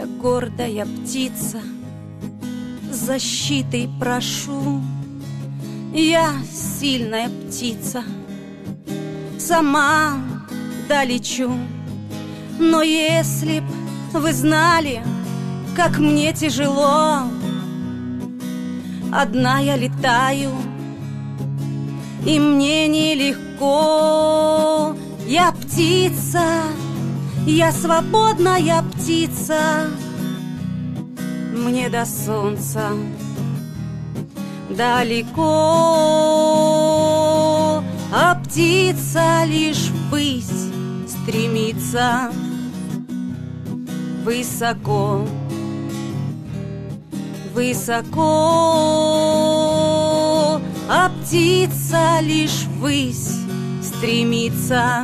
Я гордая птица, защитой прошу. Я сильная птица, сама долечу. Но если б вы знали, как мне тяжело, одна я летаю, и мне нелегко. Я птица, я свободная птица, мне до солнца далеко, а птица лишь ввысь стремится высоко, высоко, а птица лишь ввысь стремится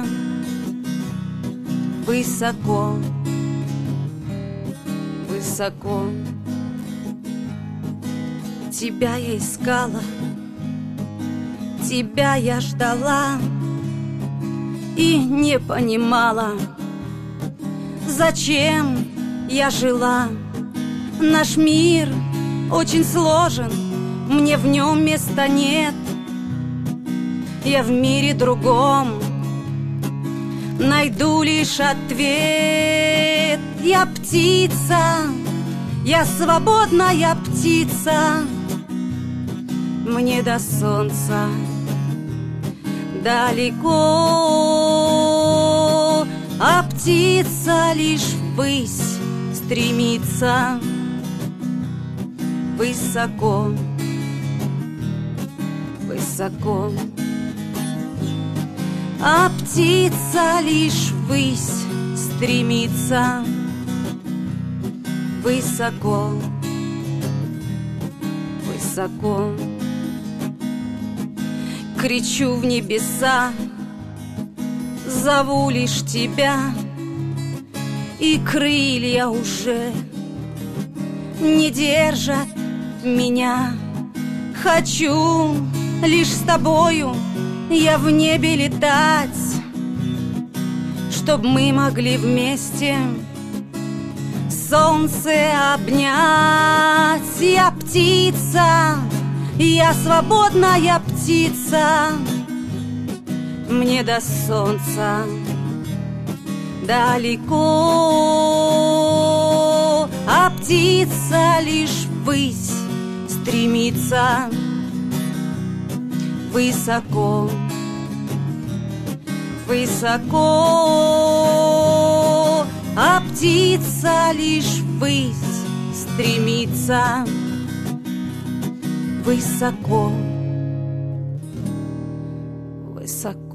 высоко, высоко. Тебя я искала, тебя я ждала и не понимала, зачем я жила. Наш мир очень сложен, мне в нем места нет. Я в мире другом найду лишь ответ. Я птица, я свободная птица, мне до солнца далеко, а птица лишь ввысь стремится высоко, высоко, а птица лишь ввысь стремится высоко, высоко. Кричу в небеса, зову лишь тебя, и крылья уже не держат меня. Хочу лишь с тобою я в небе летать, чтоб мы могли вместе солнце обнять. Я птица, я свободная птица, мне до солнца далеко, а птица лишь ввысь стремится высоко, высоко, а птица лишь ввысь стремится высоко, высоко.